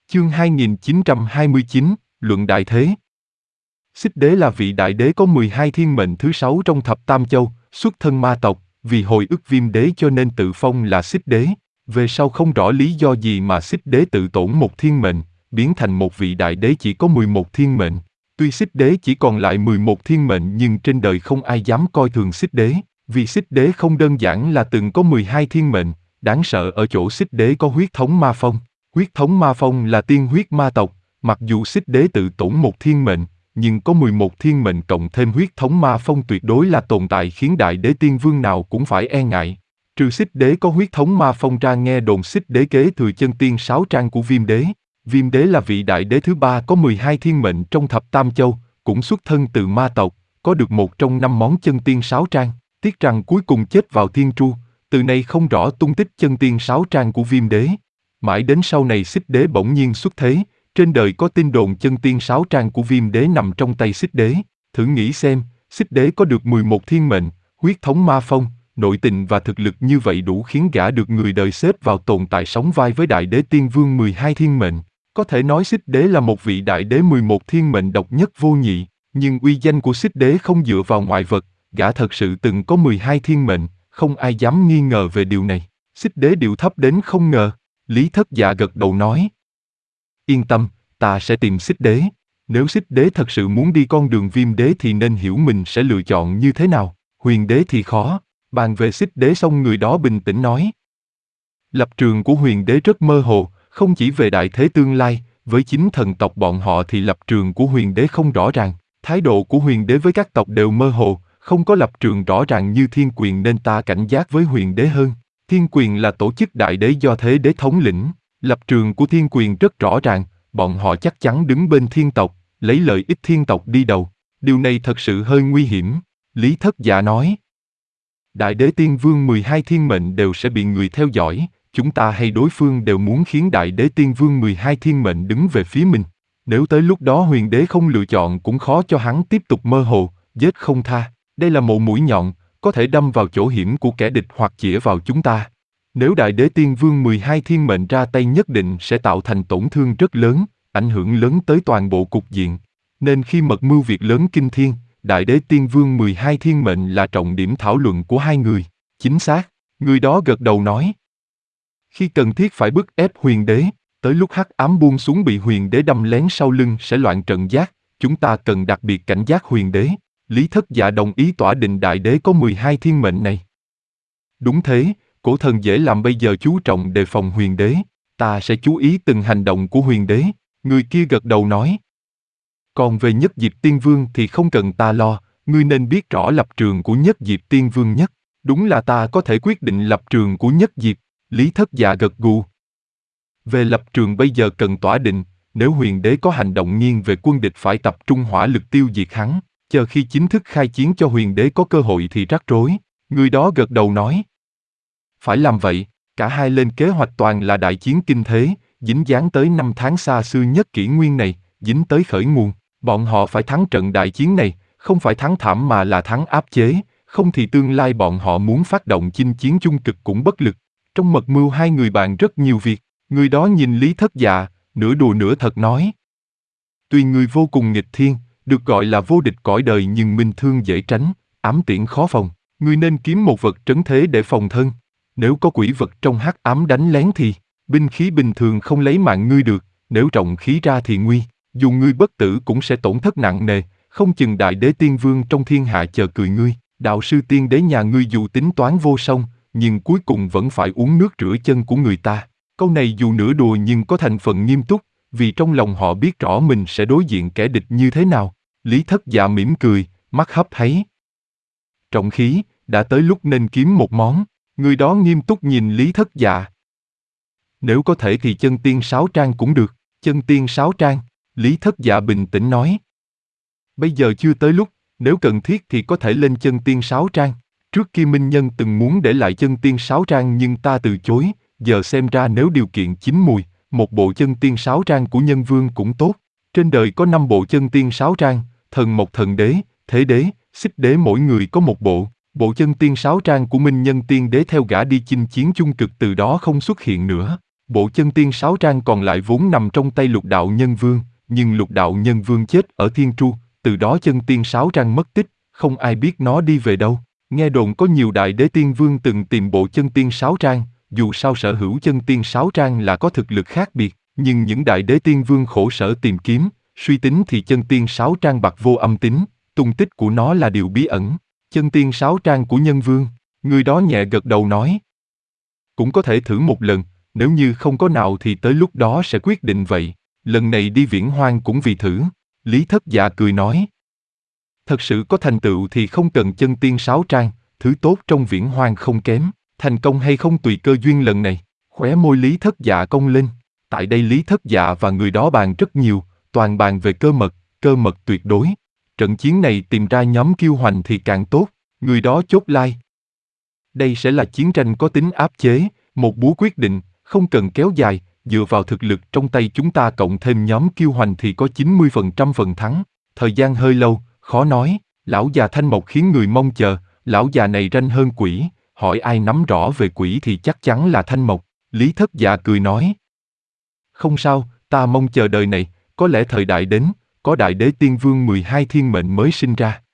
Chương 2929, Luận Đại Thế. Xích Đế là vị đại đế có 12 thiên mệnh thứ 6 trong thập tam châu, xuất thân ma tộc, vì hồi ức Viêm Đế cho nên tự phong là Xích Đế. Về sau không rõ lý do gì mà Xích Đế tự tổn một thiên mệnh, biến thành một vị đại đế chỉ có 11 thiên mệnh. Tuy Xích Đế chỉ còn lại 11 thiên mệnh nhưng trên đời không ai dám coi thường Xích Đế, vì Xích Đế không đơn giản là từng có 12 thiên mệnh, đáng sợ ở chỗ Xích Đế có huyết thống ma phong. Huyết thống ma phong là tiên huyết ma tộc, mặc dù Xích Đế tự tổn một thiên mệnh, nhưng có 11 thiên mệnh cộng thêm huyết thống ma phong tuyệt đối là tồn tại khiến đại đế tiên vương nào cũng phải e ngại. Trừ Xích Đế có huyết thống ma phong ra, nghe đồn Xích Đế kế thừa chân tiên 6 trang của Viêm Đế. Viêm Đế là vị đại đế thứ 3 có 12 thiên mệnh trong thập tam châu, cũng xuất thân từ ma tộc, có được một trong 5 món chân tiên 6 trang, tiếc rằng cuối cùng chết vào thiên tru, từ nay không rõ tung tích chân tiên 6 trang của Viêm Đế. Mãi đến sau này Xích Đế bỗng nhiên xuất thế, trên đời có tin đồn chân tiên 6 trang của Viêm Đế nằm trong tay Xích Đế. Thử nghĩ xem, Xích Đế có được 11 thiên mệnh, huyết thống ma phong, nội tình và thực lực như vậy đủ khiến gã được người đời xếp vào tồn tại sóng vai với đại đế tiên vương 12 thiên mệnh. Có thể nói Xích Đế là một vị đại đế 11 thiên mệnh độc nhất vô nhị, nhưng uy danh của Xích Đế không dựa vào ngoại vật, gã thật sự từng có 12 thiên mệnh, không ai dám nghi ngờ về điều này. Xích Đế điệu thấp đến không ngờ. Lý Thất Dạ gật đầu nói: Yên tâm, ta sẽ tìm Xích Đế. Nếu Xích Đế thật sự muốn đi con đường Viêm Đế thì nên hiểu mình sẽ lựa chọn như thế nào. Huyền Đế thì khó. Bàn về Xích Đế xong người đó bình tĩnh nói: Lập trường của Huyền Đế rất mơ hồ, không chỉ về đại thế tương lai, với chính thần tộc bọn họ thì lập trường của Huyền Đế không rõ ràng. Thái độ của Huyền Đế với các tộc đều mơ hồ, không có lập trường rõ ràng như Thiên Quyền nên ta cảnh giác với Huyền Đế hơn. Thiên Quyền là tổ chức đại đế do Thế Đế thống lĩnh, lập trường của Thiên Quyền rất rõ ràng, bọn họ chắc chắn đứng bên thiên tộc, lấy lợi ích thiên tộc đi đầu. Điều này thật sự hơi nguy hiểm, Lý Thất Dạ nói. Đại đế tiên vương 12 thiên mệnh đều sẽ bị người theo dõi, chúng ta hay đối phương đều muốn khiến đại đế tiên vương 12 thiên mệnh đứng về phía mình. Nếu tới lúc đó Huyền Đế không lựa chọn cũng khó cho hắn tiếp tục mơ hồ, giết không tha. Đây là một mũi nhọn, có thể đâm vào chỗ hiểm của kẻ địch hoặc chĩa vào chúng ta. Nếu đại đế tiên vương 12 thiên mệnh ra tay nhất định sẽ tạo thành tổn thương rất lớn, ảnh hưởng lớn tới toàn bộ cục diện. Nên khi mật mưu việc lớn kinh thiên, đại đế tiên vương 12 thiên mệnh là trọng điểm thảo luận của hai người. Chính xác, người đó gật đầu nói. Khi cần thiết phải bức ép Huyền Đế, tới lúc hắc ám buông xuống bị Huyền Đế đâm lén sau lưng sẽ loạn trận giác, chúng ta cần đặc biệt cảnh giác Huyền Đế. Lý Thất Dạ đồng ý tỏa định đại đế có 12 thiên mệnh này. Đúng thế, cổ thần dễ làm bây giờ chú trọng đề phòng Huyền Đế, ta sẽ chú ý từng hành động của Huyền Đế, người kia gật đầu nói. Còn về Nhất Diệp Tiên Vương thì không cần ta lo, ngươi nên biết rõ lập trường của Nhất Diệp Tiên Vương nhất. Đúng là ta có thể quyết định lập trường của Nhất Diệp, Lý Thất Dạ gật gù. Về lập trường bây giờ cần tỏa định, nếu Huyền Đế có hành động nghiêng về quân địch phải tập trung hỏa lực tiêu diệt hắn. Chờ khi chính thức khai chiến cho Huyền Đế có cơ hội thì rắc rối, người đó gật đầu nói. Phải làm vậy, cả hai lên kế hoạch toàn là đại chiến kinh thế, dính dáng tới năm tháng xa xưa nhất kỷ nguyên này, dính tới khởi nguồn, bọn họ phải thắng trận đại chiến này, không phải thắng thảm mà là thắng áp chế, không thì tương lai bọn họ muốn phát động chinh chiến chung cực cũng bất lực. Trong mật mưu hai người bàn rất nhiều việc, người đó nhìn Lý Thất Dạ, nửa đùa nửa thật nói. Tuy người vô cùng nghịch thiên, được gọi là vô địch cõi đời nhưng minh thương dễ tránh, ám tiễn khó phòng. Ngươi nên kiếm một vật trấn thế để phòng thân. Nếu có quỷ vật trong hắc ám đánh lén thì, binh khí bình thường không lấy mạng ngươi được, nếu trọng khí ra thì nguy. Dù ngươi bất tử cũng sẽ tổn thất nặng nề, không chừng đại đế tiên vương trong thiên hạ chờ cười ngươi. Đạo sư tiên đế nhà ngươi dù tính toán vô song, nhưng cuối cùng vẫn phải uống nước rửa chân của người ta. Câu này dù nửa đùa nhưng có thành phần nghiêm túc, vì trong lòng họ biết rõ mình sẽ đối diện kẻ địch như thế nào. Lý Thất Dạ mỉm cười, mắt hấp háy. Trọng khí, đã tới lúc nên kiếm một món, người đó nghiêm túc nhìn Lý Thất Dạ. Nếu có thể thì chân tiên 6 trang cũng được, chân tiên 6 trang, Lý Thất Dạ bình tĩnh nói. Bây giờ chưa tới lúc, nếu cần thiết thì có thể lên chân tiên 6 trang. Trước kia Minh Nhân từng muốn để lại chân tiên 6 trang nhưng ta từ chối, giờ xem ra nếu điều kiện chín mùi, một bộ chân tiên 6 trang của Nhân Vương cũng tốt. Trên đời có 5 bộ chân tiên 6 trang, Thần Mộc Thần Đế, Thế Đế, Xích Đế mỗi người có một bộ. Bộ chân tiên 6 trang của Minh Nhân Tiên Đế theo gã đi chinh chiến chung cực từ đó không xuất hiện nữa. Bộ chân tiên 6 trang còn lại vốn nằm trong tay Lục Đạo Nhân Vương, nhưng Lục Đạo Nhân Vương chết ở Thiên Tru, từ đó chân tiên 6 trang mất tích, không ai biết nó đi về đâu. Nghe đồn có nhiều đại đế tiên vương từng tìm bộ chân tiên 6 trang, dù sao sở hữu chân tiên 6 trang là có thực lực khác biệt, nhưng những đại đế tiên vương khổ sở tìm kiếm, suy tính thì chân tiên 6 trang bạc vô âm tính, tung tích của nó là điều bí ẩn. Chân tiên 6 trang của nhân vương, người đó nhẹ gật đầu nói. Cũng có thể thử một lần, nếu như không có nào thì tới lúc đó sẽ quyết định vậy. Lần này đi Viễn Hoang cũng vì thử. Lý Thất Dạ cười nói. Thật sự có thành tựu thì không cần chân tiên 6 trang, thứ tốt trong Viễn Hoang không kém. Thành công hay không tùy cơ duyên lần này. Khóe môi Lý Thất Dạ cong lên. Tại đây Lý Thất Dạ và người đó bàn rất nhiều, toàn bàn về cơ mật tuyệt đối. Trận chiến này tìm ra nhóm kiêu hoành thì càng tốt, người đó chốt like. Đây sẽ là chiến tranh có tính áp chế, một búa quyết định, không cần kéo dài, dựa vào thực lực trong tay chúng ta cộng thêm nhóm kiêu hoành thì có 90% phần thắng. Thời gian hơi lâu, khó nói, lão già Thanh Mộc khiến người mong chờ, lão già này ranh hơn quỷ, hỏi ai nắm rõ về quỷ thì chắc chắn là Thanh Mộc. Lý Thất Dạ cười nói. Không sao, ta mong chờ đời này, có lẽ thời đại đến, có đại đế tiên vương 12 thiên mệnh mới sinh ra.